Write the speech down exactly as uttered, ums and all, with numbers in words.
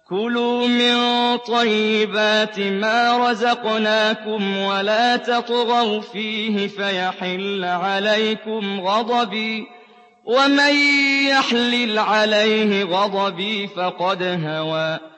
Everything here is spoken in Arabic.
كُلُوا مِن طَيِّبَاتِ مَا رَزَقْنَاكُمْ وَلَا تَطْغَوْا فِيهِ فَيَحِلَّ عَلَيْكُمْ غَضَبِي ۖ وَمَن يَحْلِلْ عَلَيْهِ غَضَبِي فَقَدْ هَوَىٰ